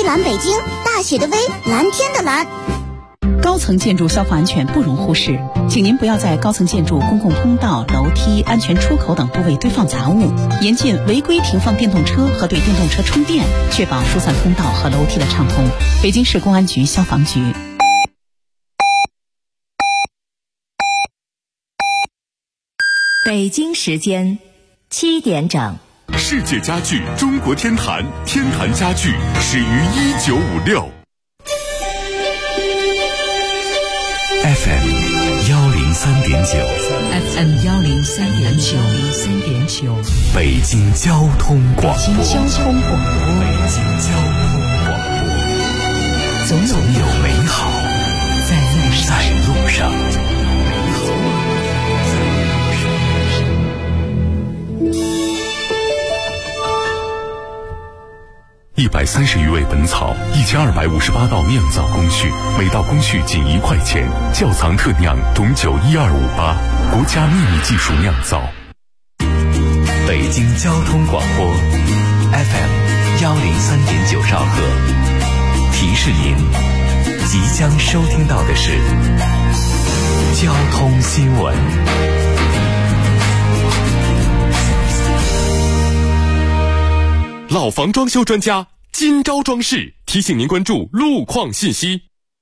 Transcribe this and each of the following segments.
蓝北京，大写的 V， 蓝天的蓝。 高层建筑消防安全不容忽视，请您不要在高层建筑公共通道、楼梯、安全出口等部位堆放杂物，严禁违规停放电动车和对电动车充电，确保疏散通道和楼梯的畅通。北京市公安局消防局。 北京时间7点整。 世界家具中国天坛，天坛家具始于1956。FM 103.9， 北京交通广播，总有美好在路上。130余味本草，1258道酿造工序，每道工序仅1块钱。窖藏特酿种酒12588，国家秘密技术酿造。北京交通广播 FM 103.9兆赫，提示您即将收听到的是交通新闻。老房装修专家金招装饰提醒您关注路况信息。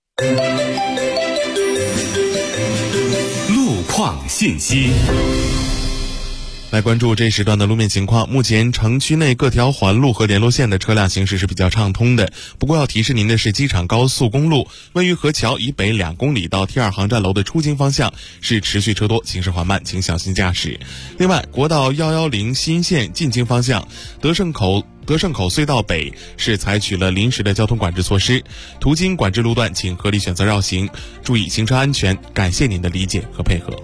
路况信息， 来关注这时段的路面情况。目前城区内各条环路和联络线的车辆行驶是比较畅通的，不过要提示您的是，机场高速公路温榆河桥以北2公里到T2航站楼的出京方向是持续车多，行驶缓慢，请小心驾驶。另外，国道110新线进京方向德胜口隧道北是采取了临时的交通管制措施，途经管制路段请合理选择绕行，注意行车安全。感谢您的理解和配合。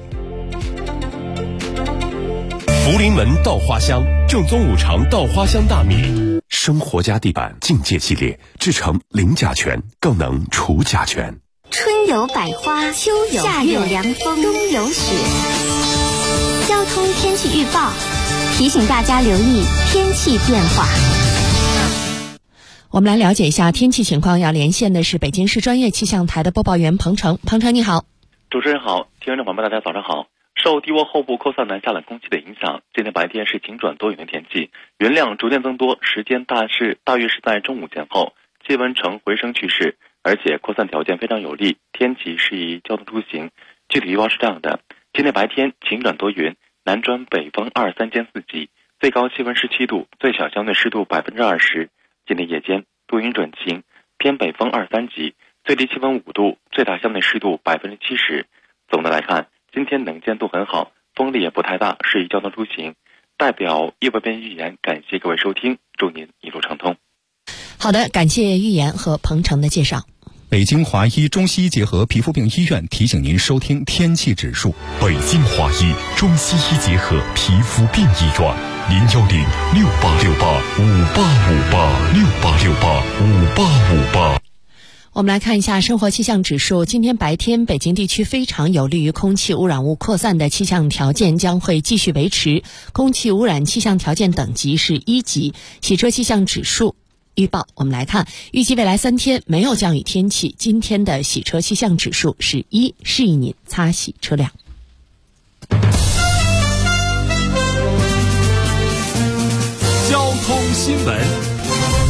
福临门稻花香，正宗5常稻花香大米，生活家地板境界系列，制成零甲醛，更能除甲醛。 春有百花，秋有夏有凉风，冬有雪。交通天气预报提醒大家留意天气变化。 我们来了解一下天气情况，要连线的是北京市专业气象台的播报员彭程。彭程你好。 主持人好，听众朋友们大家早上好。受低涡后部扩散南下冷空气的影响，今天白天是晴转多云的天气，云量逐渐增多，时间大约是在中午前后，气温呈回升趋势，而且扩散条件非常有利，天气适宜交通出行。具体预报是这样的：今天白天晴转多云，南转北风23兼4级，最高气温17度，最小相对湿度20%。今天夜间多云转晴，偏北风23级，最低气温5度，最大相对湿度70%。总的来看，今天能见度很好，风力也不太大，适宜交通出行。代表叶文编预言，感谢各位收听，祝您一路畅通。 好的，感谢预言和彭程的介绍。 北京华医中西医结合皮肤病医院提醒您收听天气指数。 北京华医中西医结合皮肤病医院，0106868585858，68685858。 我们来看一下生活气象指数。今天白天，北京地区非常有利于空气污染物扩散的气象条件将会继续维持，空气污染气象条件等级是1级。洗车气象指数预报，我们来看，预计未来3天没有降雨天气，今天的洗车气象指数是1，适宜您擦洗车辆。 交通新闻。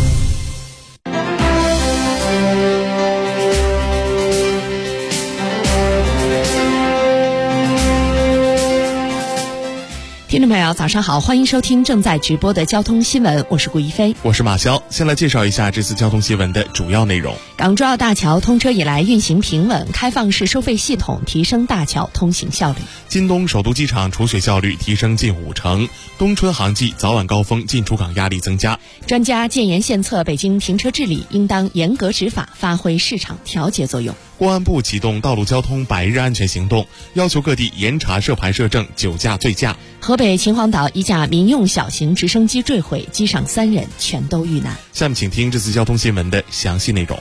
听众朋友早上好，欢迎收听正在直播的交通新闻，我是顾一飞， 我是马潇。先来介绍一下这次交通新闻的主要内容。 港珠澳大桥通车以来运行平稳，开放式收费系统提升大桥通行效率。 京东首都机场储水效率提升近50%，冬春航季早晚高峰进出港压力增加。 专家建言献策，北京停车治理应当严格执法，发挥市场调节作用。 公安部启动道路交通100日安全行动，要求各地严查涉牌摄证、酒驾醉驾。 河北秦皇岛一架民用小型直升机坠毁，机上3人全都遇难。 下面请听这次交通新闻的详细内容。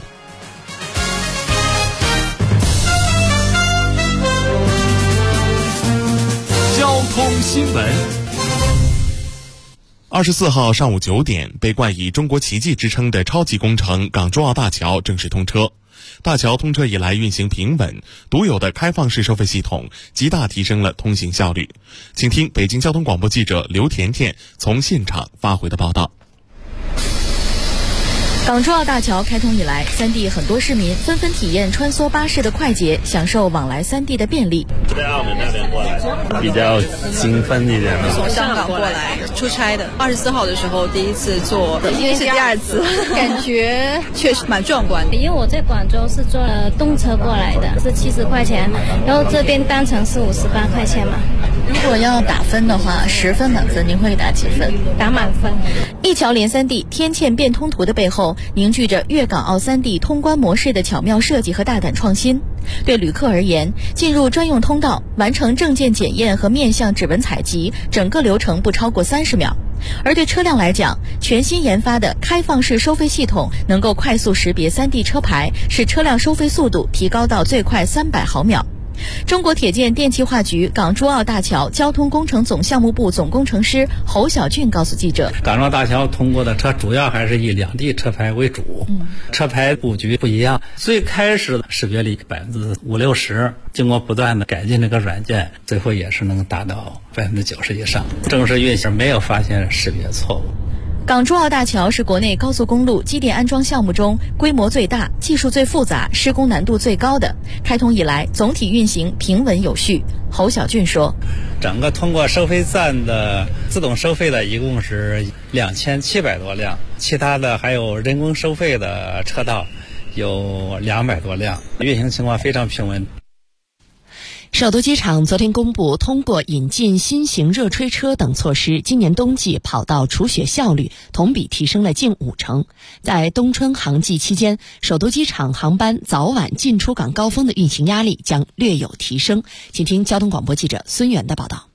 交通新闻。 24号上午9点，被冠以中国奇迹之称的超级工程港珠澳大桥正式通车。大桥通车以来运行平稳，独有的开放式收费系统极大提升了通行效率。请听北京交通广播记者刘甜甜从现场发回的报道。 港珠澳大桥开通以来，3地很多市民纷纷体验穿梭巴士的快捷，享受往来3地的便利。 在澳门那边过来，比较兴奋一点的。 从香港过来出差的，24号的时候第一次坐，今天是第2次，感觉确实蛮壮观的。 因为我在广州是坐了动车过来的，是70块钱，然后这边单程是58块钱嘛。 如果要打分的话，10分满分，您会打几分？ 打满分。 一桥连3地，天堑变通途的背后，凝聚着粤港澳3地通关模式的巧妙设计和大胆创新。对旅客而言，进入专用通道，完成证件检验和面向指纹采集，整个流程不超过30秒。而对车辆来讲，全新研发的开放式收费系统能够快速识别3地车牌，使车辆收费速度提高到最快300毫秒。中国铁建电气化局港珠澳大桥交通工程总项目部总工程师侯小俊告诉记者， 港珠澳大桥通过的车主要还是以2地车牌为主，车牌布局不一样。最开始识别率50-60%，经过不断的改进这个软件，最后也是能达到90%以上。正式运行没有发现识别错误。 港珠澳大桥是国内高速公路机电安装项目中规模最大、技术最复杂、施工难度最高的。开通以来，总体运行平稳有序。侯小俊说， 整个通过收费站的自动收费的一共是2700多辆，其他的还有人工收费的车道有200多辆，运行情况非常平稳。 首都机场昨天公布，通过引进新型热吹车等措施，今年冬季跑道除雪效率同比提升了近50%。在冬春航季期间，首都机场航班早晚进出港高峰的运行压力将略有提升。请听交通广播记者孙源的报道。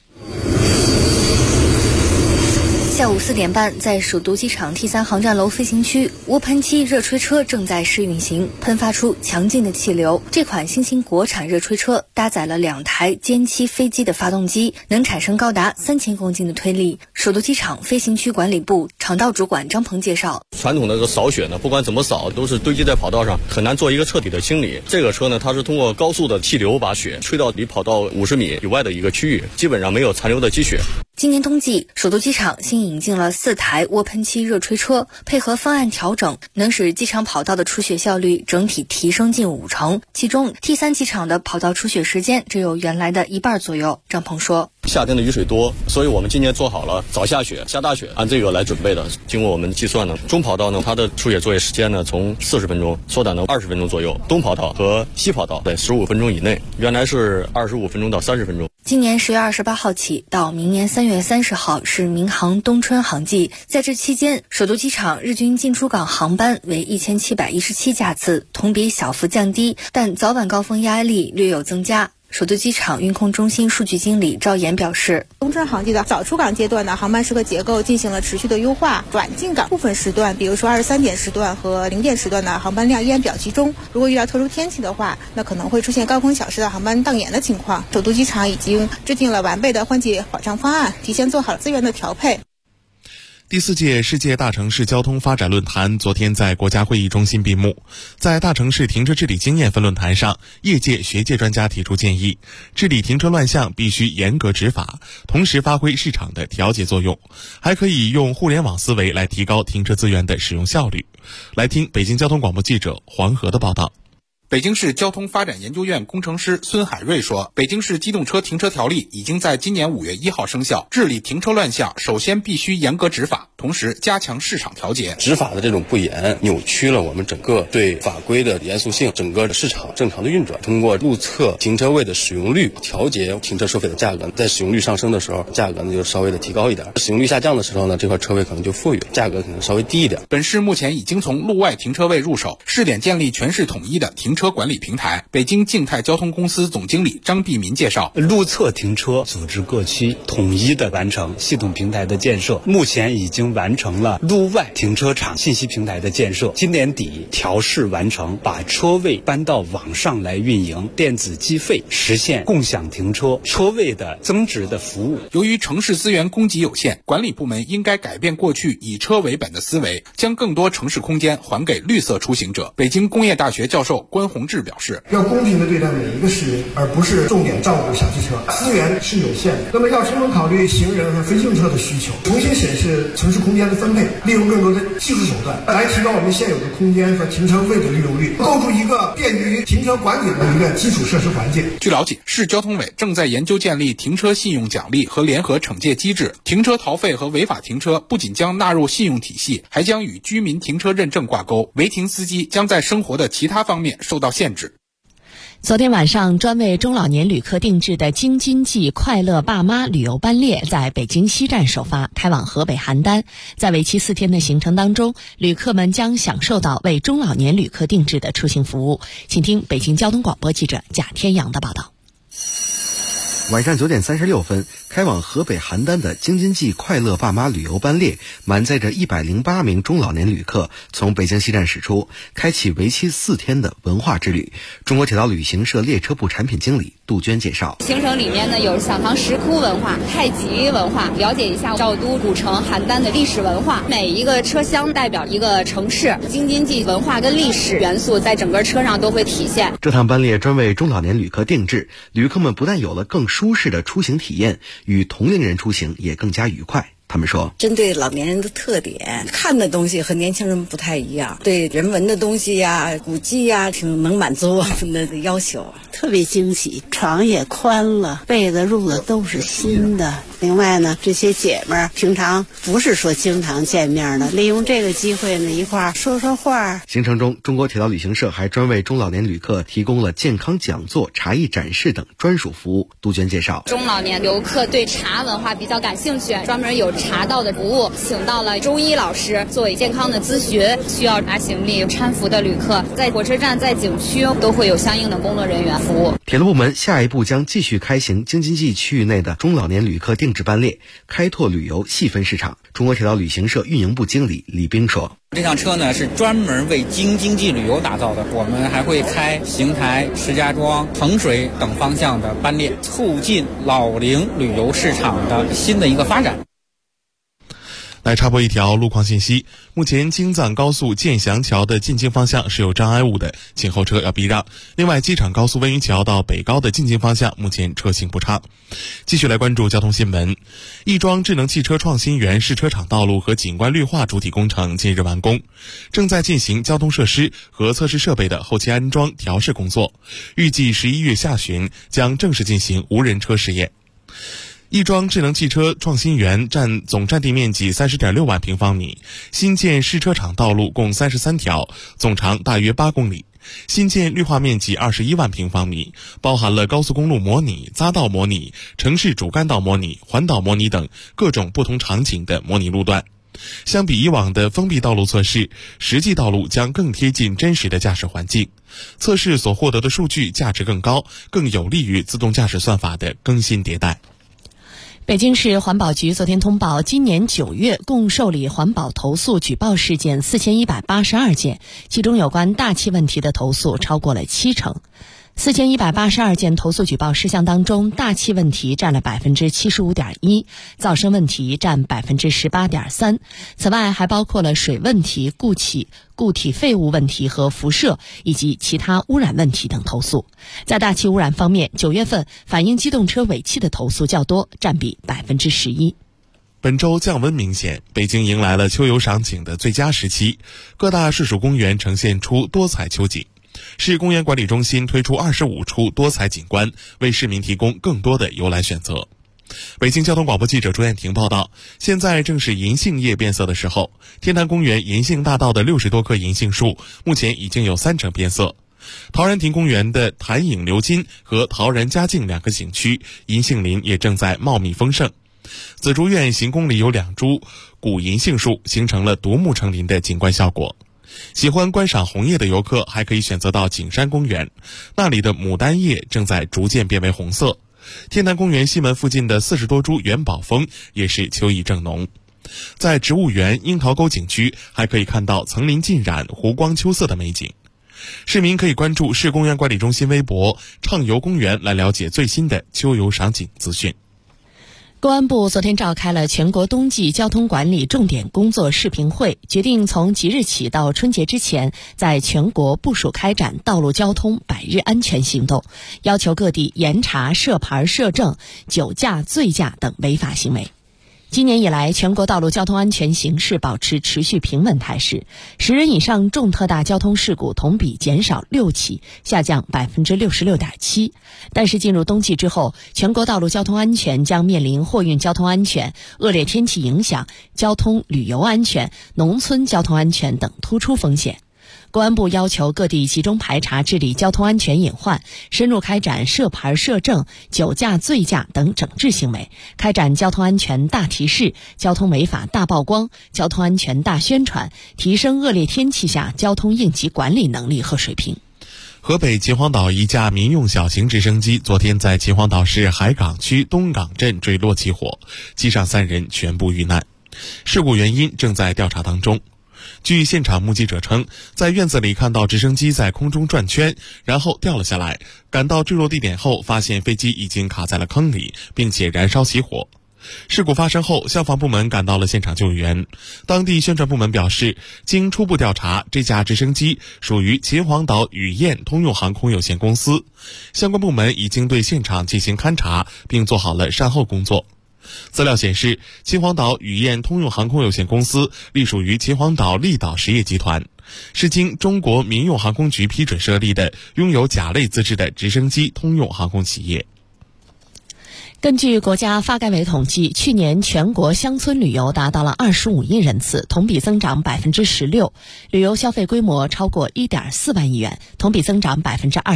下午4点半，在首都机场 T3 航站楼飞行区，无喷漆热吹车正在试运行，喷发出强劲的气流。这款新型国产热吹车搭载了2台歼七飞机的发动机，能产生高达3000公斤的推力。首都机场飞行区管理部场道主管张鹏介绍， 传统的这个扫雪呢，不管怎么扫，都是堆积在跑道上，很难做一个彻底的清理。这个车呢，它是通过高速的气流把雪吹到离跑道50米以外的一个区域，基本上没有残留的积雪。 今年冬季，首都机场新引进了4台涡喷漆热吹车，配合方案调整，能使机场跑道的除雪效率整体提升近50%。其中 T3 机场的跑道除雪时间只有原来的1半左右。张鹏说， 夏天的雨水多，所以我们今年做好了早下雪、下大雪，按这个来准备的。经过我们计算呢，中跑道呢，它的除雪作业时间呢，从40分钟缩短到20分钟左右；东跑道和西跑道在15分钟以内，原来是25分钟到30分钟。 今年10月28号起到明年3月30号是民航冬春航季，在这期间，首都机场日均进出港航班为1717架次，同比小幅降低，但早晚高峰压力略有增加。首都机场运控中心数据经理赵岩表示， 冬春航季的早出港阶段呢，航班时刻结构进行了持续的优化，晚进港部分时段，比如说23点时段和0点时段的航班量依然比较集中。如果遇到特殊天气的话，那可能会出现高峰小时的航班当延的情况。首都机场已经制定了完备的缓解保障方案，提前做好了资源的调配。 第4届世界大城市交通发展论坛昨天在国家会议中心闭幕。在大城市停车治理经验分论坛上，业界学界专家提出建议，治理停车乱象必须严格执法，同时发挥市场的调节作用，还可以用互联网思维来提高停车资源的使用效率。来听北京交通广播记者黄河的报道。 北京市交通发展研究院工程师孙海瑞说，北京市机动车停车条例已经在今年5月1号生效，治理停车乱象首先必须严格执法，同时加强市场调节。 执法的这种不严，扭曲了我们整个对法规的严肃性，整个的市场正常的运转。通过路侧停车位的使用率调节停车收费的价格，在使用率上升的时候，价格呢就稍微的提高一点；使用率下降的时候呢，这块车位可能就富裕，价格可能稍微低一点。 本市目前已经从路外停车位入手，试点建立全市统一的停停车管理平台。北京静态交通公司总经理张碧民介绍， 路侧停车组织各区统一的完成系统平台的建设，目前已经完成了路外停车场信息平台的建设，今年底调试完成，把车位搬到网上来运营，电子计费，实现共享停车，车位的增值的服务。 由于城市资源供给有限，管理部门应该改变过去以车为本的思维，将更多城市空间还给绿色出行者。北京工业大学教授关宏志表示， 要公平地对待每一个市民，而不是重点照顾小汽车。资源是有限的，那么要充分考虑行人和非机动车的需求，重新审视城市空间的分配，利用更多的技术手段来提高我们现有的空间和停车位的利用率，构筑一个便于停车管理的一个基础设施环境。 据了解，市交通委正在研究建立停车信用奖励和联合惩戒机制，停车逃费和违法停车不仅将纳入信用体系，还将与居民停车认证挂钩，违停司机将在生活的其他方面受到限制。 昨天晚上，专为中老年旅客定制的京津冀快乐爸妈旅游班列在北京西站首发，开往河北邯郸。在为期4天的行程当中，旅客们将享受到为中老年旅客定制的出行服务。请听北京交通广播记者贾天阳的报道。 晚上9点36分，开往河北邯郸的京津冀快乐爸妈旅游班列满载着108名中老年旅客从北京西站驶出，开启为期4天的文化之旅。中国铁道旅行社列车部产品经理杜鹃介绍， 行程里面呢有小唐石窟文化、太极文化，了解一下赵都古城邯郸的历史文化。每一个车厢代表一个城市，京津冀文化跟历史元素在整个车上都会体现。 这趟班列专为中老年旅客定制，旅客们不但有了更舒适的出行体验，与同龄人出行也更加愉快。他们说， 针对老年人的特点，看的东西和年轻人不太一样，对人文的东西呀、古迹呀，挺能满足我们的要求。 特别惊喜，床也宽了，被子褥子都是新的。另外呢，这些姐们儿平常不是说经常见面的，利用这个机会呢，一块儿说说话。 行程中，中国铁道旅行社还专为中老年旅客提供了健康讲座、茶艺展示等专属服务。杜鹃介绍， 中老年游客对茶文化比较感兴趣，专门有茶道的服务，请到了中医老师作为健康的咨询。需要拿行李搀扶的旅客，在火车站、在景区都会有相应的工作人员服务。 铁路部门下一步将继续开行京津冀区域内的中老年旅客定制班列，开拓旅游细分市场。中国铁道旅行社运营部经理李兵说， 这辆车呢是专门为京津冀旅游打造的，我们还会开邢台、石家庄、衡水等方向的班列，促进老龄旅游市场的新的一个发展。 来插播一条路况信息，目前京藏高速建祥桥的进京方向是有障碍物的，请后车要避让。另外，机场高速温榆桥到北高的进京方向目前车行不畅。继续来关注交通新闻，亦庄智能汽车创新园试车场道路和景观绿化主体工程近日完工，正在进行交通设施和测试设备的后期安装调试工作，预计11月下旬将正式进行无人车试验。亦庄智能汽车创新园总占地面积30.6万平方米，新建试车场道路共33条，总长大约8公里，新建绿化面积21万平方米，包含了高速公路模拟、匝道模拟、城市主干道模拟、环岛模拟等各种不同场景的模拟路段。相比以往的封闭道路测试，实际道路将更贴近真实的驾驶环境，测试所获得的数据价值更高，更有利于自动驾驶算法的更新迭代。 北京市环保局昨天通报，今年9月共受理环保投诉举报事件4182件，其中有关大气问题的投诉超过了70%。4182件投诉举报事项当中，大气问题占了 75.1%， 噪声问题占 18.3%。此外还包括了水问题、固体废物问题和辐射以及其他污染问题等投诉。在大气污染方面，9月份反映机动车尾气的投诉较多，占比 11%。 本周降温明显，北京迎来了秋游赏景的最佳时期，各大市属公园呈现出多彩秋景。市公园管理中心推出25处多彩景观，为市民提供更多的游览选择。北京交通广播记者朱艳婷报道，现在正是银杏叶变色的时候，天坛公园银杏大道的60多棵银杏树目前已经有30%变色。陶然亭公园的潭影流金和陶然佳境2个景区银杏林也正在茂密丰盛。紫竹院行宫里有2株古银杏树，形成了独木成林的景观效果。 喜欢观赏红叶的游客还可以选择到景山公园，那里的牡丹叶正在逐渐变为红色。天坛公园西门附近的40多株元宝枫也是秋意正浓。在植物园樱桃沟景区还可以看到层林尽染、湖光秋色的美景。市民可以关注市公园管理中心微博畅游公园来了解最新的秋游赏景资讯。 公安部昨天召开了全国冬季交通管理重点工作视频会，决定从即日起到春节之前，在全国部署开展道路交通100日安全行动，要求各地严查涉牌涉证、酒驾、醉驾等违法行为。今年以来，全国道路交通安全形势保持持续平稳态势，10人以上重特大交通事故同比减少6起，下降66.7%。但是进入冬季之后，全国道路交通安全将面临货运交通安全、恶劣天气影响、交通旅游安全、农村交通安全等突出风险。公安部要求各地集中排查治理交通安全隐患，深入开展涉牌涉证、酒驾醉驾等整治行为，开展交通安全大提示、交通违法大曝光、交通安全大宣传，提升恶劣天气下交通应急管理能力和水平。 河北秦皇岛一架民用小型直升机昨天在秦皇岛市海港区东港镇坠落起火，机上3人全部遇难，事故原因正在调查当中。据现场目击者称，在院子里看到直升机在空中转圈，然后掉了下来，赶到坠落地点后发现飞机已经卡在了坑里，并且燃烧起火。事故发生后，消防部门赶到了现场救援。当地宣传部门表示，经初步调查，这架直升机属于秦皇岛宇燕通用航空有限公司，相关部门已经对现场进行勘查，并做好了善后工作。资料显示，秦皇岛宇燕通用航空有限公司隶属于秦皇岛立岛实业集团，是经中国民用航空局批准设立的拥有甲类资质的直升机通用航空企业。 根据国家发改委统计，去年全国乡村旅游达到了25亿人次，同比增长16%，旅游消费规模超过1.4万亿元，同比增长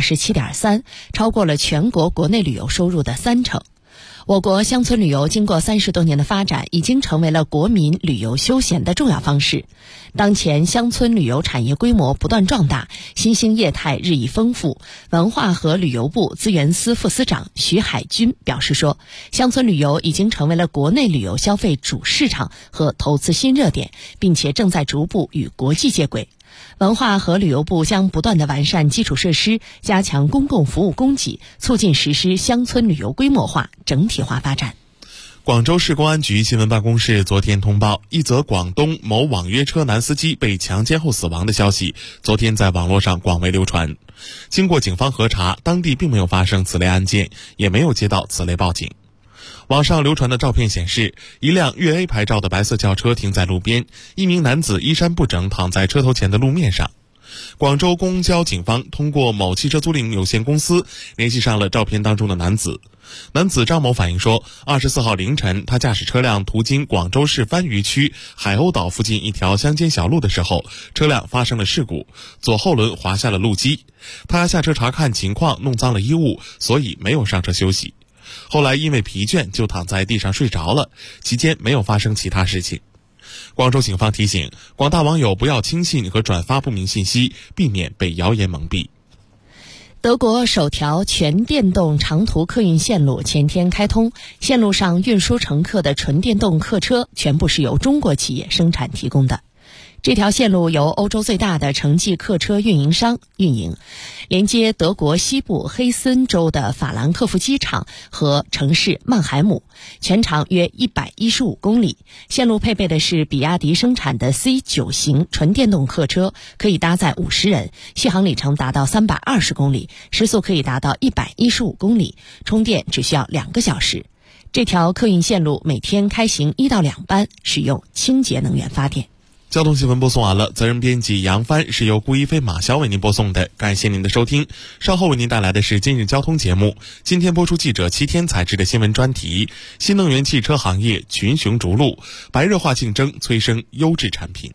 27.3%，超过了全国国内旅游收入的30%。我国乡村旅游经过30多年的发展，已经成为了国民旅游休闲的重要方式。当前乡村旅游产业规模不断壮大，新兴业态日益丰富。文化和旅游部资源司副司长徐海军表示说，乡村旅游已经成为了国内旅游消费主市场和投资新热点，并且正在逐步与国际接轨。文化和旅游部将不断地完善基础设施，加强公共服务供给，促进实施乡村旅游规模化、整体化发展。 广州市公安局新闻办公室昨天通报，一则广东某网约车男司机被强奸后死亡的消息，昨天在网络上广为流传。经过警方核查，当地并没有发生此类案件，也没有接到此类报警。网上流传的照片显示，一辆粤 A 牌照的白色轿车停在路边，一名男子衣衫不整躺在车头前的路面上。广州公交警方通过某汽车租赁有限公司联系上了照片当中的男子。男子张某反映说，24号凌晨，他驾驶车辆途经广州市番禺区海鸥岛附近一条乡间小路的时候，车辆发生了事故，左后轮滑下了路基。他下车查看情况，弄脏了衣物，所以没有上车休息。后来因为疲倦就躺在地上睡着了，期间没有发生其他事情。广州警方提醒广大网友不要轻信和转发不明信息，避免被谣言蒙蔽。 德国首条全电动长途客运线路前天开通，线路上运输乘客的纯电动客车全部是由中国企业生产提供的。这条线路由欧洲最大的城际客车运营商运营，连接德国西部黑森州的法兰克福机场和城市曼海姆，全长约115公里。线路配备的是比亚迪生产的 C9 型纯电动客车，可以搭载50人，续航里程达到320公里，时速可以达到115公里，充电只需要2个小时。这条客运线路每天开行1到2班，使用清洁能源发电。 交通新闻播送完了，责任编辑杨帆，是由顾一飞、马潇为您播送的，感谢您的收听。稍后为您带来的是今日交通节目。今天播出记者7天采制的新闻专题：新能源汽车行业群雄逐鹿，白热化竞争催生优质产品。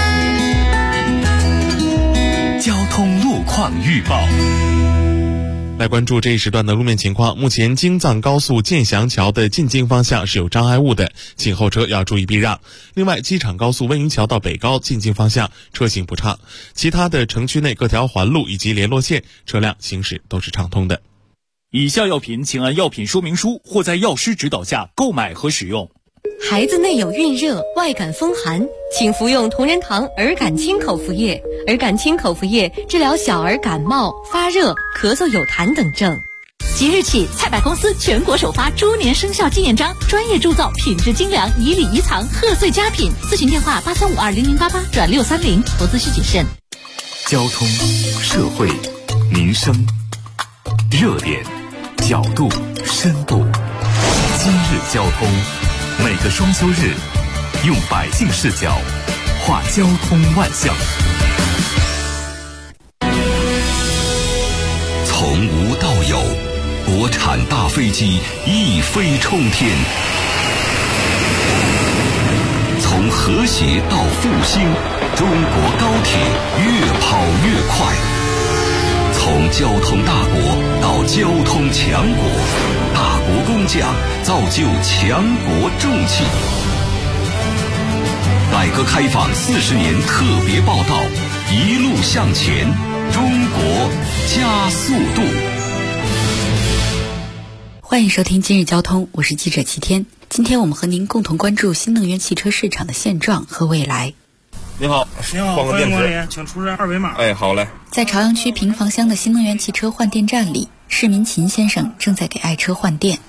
交通路况预报。 来关注这一时段的路面情况。目前京藏高速建祥桥的进京方向是有障碍物的，请后车要注意避让。另外，机场高速温榆桥到北高进京方向车行不畅，其他的城区内各条环路以及联络线车辆行驶都是畅通的。 以下药品请按药品说明书或在药师指导下购买和使用。 孩子内有孕热、外感风寒，请服用同仁堂儿感清口服液。儿感清口服液治疗小儿感冒、发热、咳嗽有痰等症。 即日起，菜百公司全国首发猪年生肖纪念章，专业铸造，品质精良，以礼仪藏，贺岁佳品。咨询电话83520088转630，投资需谨慎。 交通、社会、民生，热点、角度、深度。今日交通，每个双休日，用百姓视角画交通万象。从无到有，国产大飞机一飞冲天；从和谐到复兴，中国高铁越跑越快；从交通大国到交通强国，大国工匠造就强国重器。改革开放40年特别报道，一路向前，中国加速度。 欢迎收听今日交通，我是记者齐天。今天我们和您共同关注新能源汽车市场的现状和未来。 你好，换个电池， 请出示二维码。 哎，好嘞。 在朝阳区平房乡的新能源汽车换电站里，市民秦先生正在给爱车换电。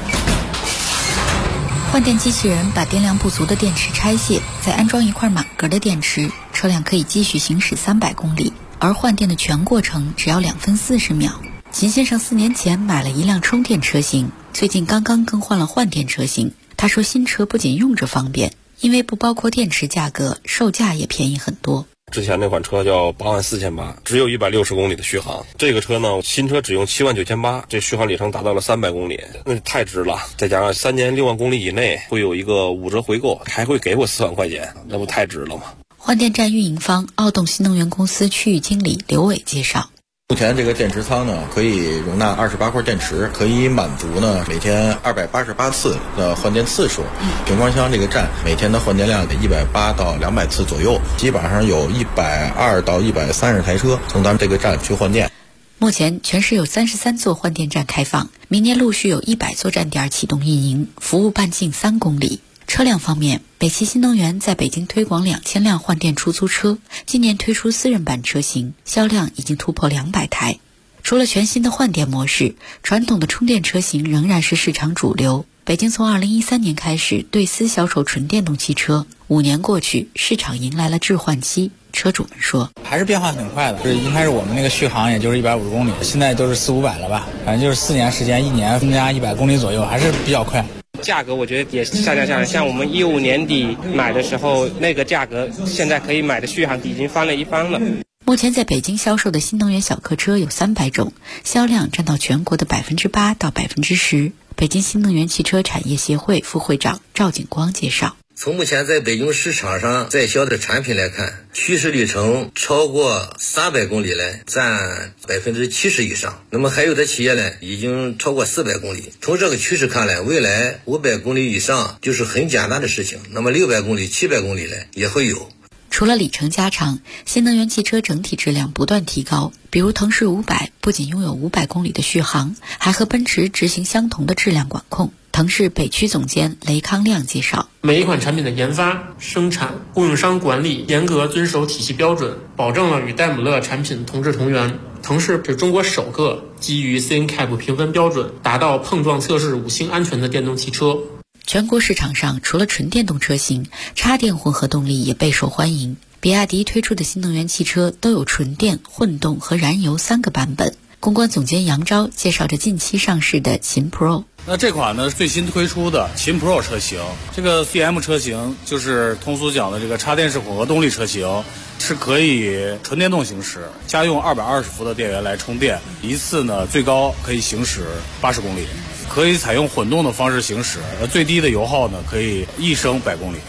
换电机器人把电量不足的电池拆卸，再安装一块满格的电池，车辆可以继续行驶300公里，而换电的全过程只要2分40秒。秦先生4年前买了一辆充电车型，最近刚刚更换了换电车型。他说新车不仅用着方便，因为不包括电池价格，售价也便宜很多。 之前那款车叫84800，只有160公里的续航。这个车呢，新车只用79800，这续航里程达到了300公里，那太值了。再加上3年6万公里以内会有一个5折回购，还会给我4万块钱，那不太值了吗？ 换电站运营方奥动新能源公司区域经理刘伟介绍。 目前这个电池仓呢，可以容纳28块电池，可以满足呢每天288次的换电次数。平房乡这个站每天的换电量得180到200次左右，基本上有120到130台车从咱们这个站去换电。 目前全市有33座换电站开放，明年陆续有100座站点启动运营，服务半径3公里。车辆方面，北汽新能源在北京推广2000辆换电出租车，今年推出4人版车型，销量已经突破200台。除了全新的换电模式，传统的充电车型仍然是市场主流。北京从2013年开始对私销售纯电动汽车，5年过去，市场迎来了置换期。车主们说， 还是变化挺快的。一开始我们那个续航也就是150公里，现在都是400-500了吧，反正就是4年时间，一年增加100公里左右，还是比较快。 价格我觉得也下降下来，像我们15年底买的时候那个价格，现在可以买的续航已经翻了一番了。 目前在北京销售的新能源小客车有300种，销量占到全国的8%到10%。北京新能源汽车产业协会副会长赵景光介绍。 从目前在北京市场上在销的产品来看，驱驶里程超过300公里呢，占70%以上。那么还有的企业呢，已经超过400公里。从这个趋势看来，未来500公里以上就是很简单的事情。那么600公里、700公里呢，也会有。 除了里程加长，新能源汽车整体质量不断提高。比如腾势500不仅拥有500公里的续航，还和奔驰执行相同的质量管控。腾势北区总监雷康亮介绍， 每一款产品的研发、生产、供应商管理严格遵守体系标准，保证了与戴姆勒产品同质同源。腾势是中国首个基于 CNCAP 评分标准达到碰撞测试5星安全的电动汽车。 全国市场上除了纯电动车型，插电混合动力也备受欢迎。比亚迪推出的新能源汽车都有纯电、混动和燃油3个版本。公关总监杨钊介绍着近期上市的秦 Pro。 那这款呢最新推出的秦 Pro 车型，这个 CM 车型就是通俗讲的这个插电式混合动力车型，是可以纯电动行驶，家用220伏的电源来充电，一次呢最高可以行驶80公里，可以采用混动的方式行驶，最低的油耗呢可以1升100公里。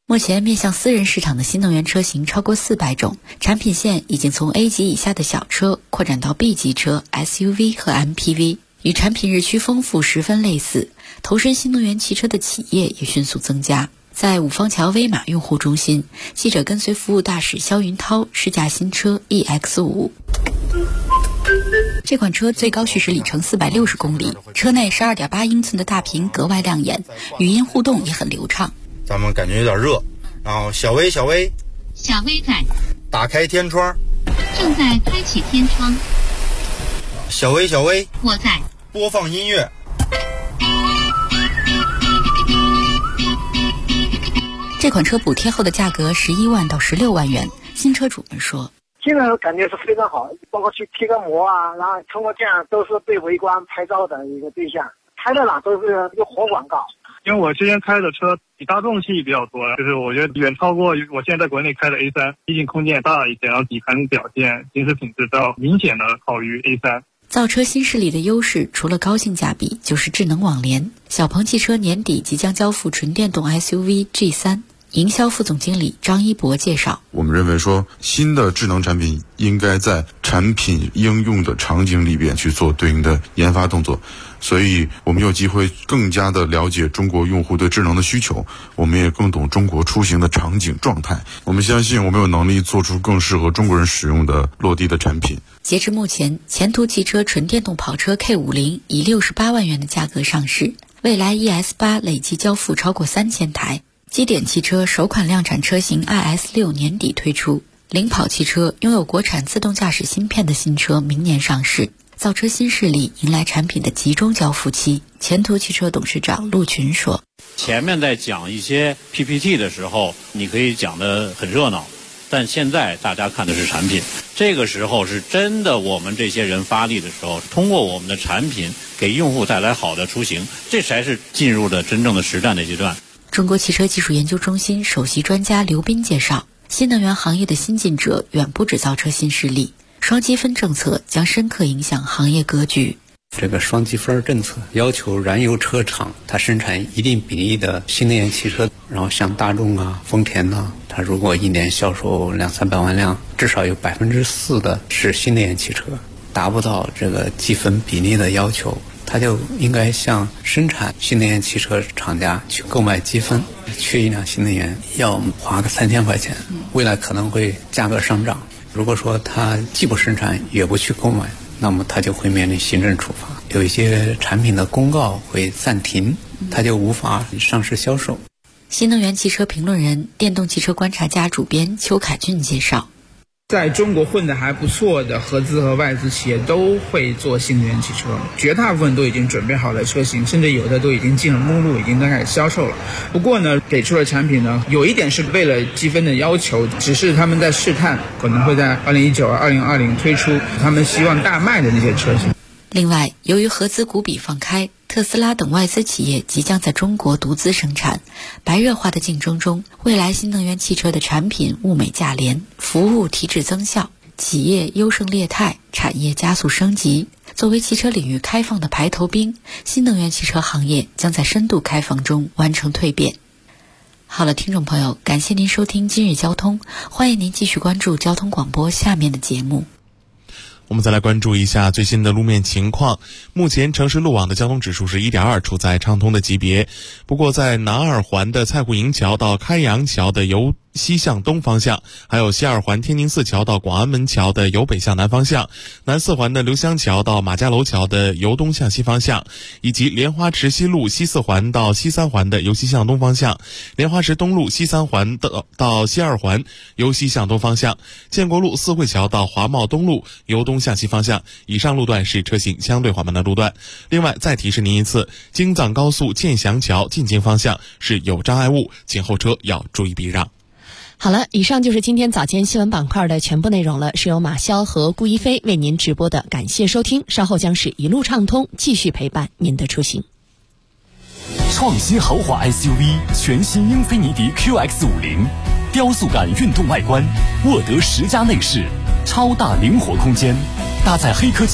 目前面向私人市场的新能源车型超过400种，产品线已经从 A 级以下的小车扩展到 B 级车、SUV 和 MPV， 与产品日趋丰富十分类似。投身新能源汽车的企业也迅速增加。在五方桥威马用户中心，记者跟随服务大使肖云涛试驾新车 EX5。这款车最高续驶里程460公里，车内12.8英寸的大屏格外亮眼，语音互动也很流畅。 咱们感觉有点热，然后小薇在打开天窗， 正在开启天窗。 小薇我在播放音乐。 这款车补贴后的价格11万到16万元。新车主们说， 现在感觉是非常好，包括去贴个膜啊，然后通过这样都是被围观拍照的一个对象，开到哪都是一个活广告。 因为我之前开的车比大众系比较多，就是我觉得远超过我现在在国内开的 A3， 毕竟空间大了一些，然后底盘表现、行驶品质都要明显的好于 A3。 造车新势力的优势除了高性价比，就是智能网联。小鹏汽车年底即将交付纯电动 SUV G3。营销副总经理张一博介绍， 我们认为说新的智能产品应该在产品应用的场景里边去做对应的研发动作，所以我们有机会更加的了解中国用户对智能的需求，我们也更懂中国出行的场景状态，我们相信我们有能力做出更适合中国人使用的落地的产品。 截至目前，前途汽车纯电动跑车 K50 以68万元的价格上市，蔚来 ES8 累计交付超过3000台。基点汽车首款量产车型 IS6 年底推出，领跑汽车拥有国产自动驾驶芯片的新车明年上市。造车新势力迎来产品的集中交付期。前途汽车董事长陆群说， 前面在讲一些 PPT 的时候，你可以讲得很热闹，但现在大家看的是产品，这个时候是真的我们这些人发力的时候，通过我们的产品给用户带来好的出行，这才是进入了真正的实战的阶段。 中国汽车技术研究中心首席专家刘斌介绍，新能源行业的新进者远不止造车新势力，双积分政策将深刻影响行业格局。 这个双积分政策要求燃油车厂它生产一定比例的新能源汽车，然后像大众啊、丰田呐，它如果一年销售200-300万辆，至少有4%的是新能源汽车，达不到这个积分比例的要求，它就应该向生产新能源汽车厂家去购买积分，缺一辆新能源要花个3000块钱，未来可能会价格上涨。如果说它既不生产也不去购买，那么它就会面临行政处罚，有一些产品的公告会暂停，它就无法上市销售。 新能源汽车评论人、电动汽车观察家主编邱凯俊介绍， 在中国混得还不错的合资和外资企业都会做新能源汽车，绝大部分都已经准备好了车型，甚至有的都已经进了目录，已经开始销售了。不过呢，给出的产品呢，有一点是为了积分的要求，只是他们在试探，可能会在2019、2020推出他们希望大卖的那些车型。 另外，由于合资股比放开，特斯拉等外资企业即将在中国独资生产。白热化的竞争中，未来新能源汽车的产品物美价廉，服务提质增效，企业优胜劣汰，产业加速升级。作为汽车领域开放的排头兵，新能源汽车行业将在深度开放中完成蜕变。好了，听众朋友，感谢您收听今日交通，欢迎您继续关注交通广播下面的节目。 我们再来关注一下最新的路面情况。目前城市路网的交通指数是 1.2， 处在畅通的级别。不过在南二环的蔡户营桥到开阳桥的由西向东方向，还有西二环天宁寺桥到广安门桥的由北向南方向，南四环的刘香桥到马家楼桥的由东向西方向，以及莲花池西路西四环到西三环的由西向东方向，莲花池东路西三环到西二环由西向东方向，建国路四惠桥到华贸东路由东向西方向。以上路段是车行相对缓慢的路段。另外再提示您一次，京藏高速建祥桥进京方向是有障碍物，请后车要注意避让。 好了，以上就是今天早间新闻板块的全部内容了，是由马潇和顾一飞为您直播的，感谢收听，稍后将是一路畅通，继续陪伴您的出行。 创新豪华 SUV 全新英菲尼迪 QX50， 雕塑感运动外观，沃德10+内饰，超大灵活空间，搭载黑科技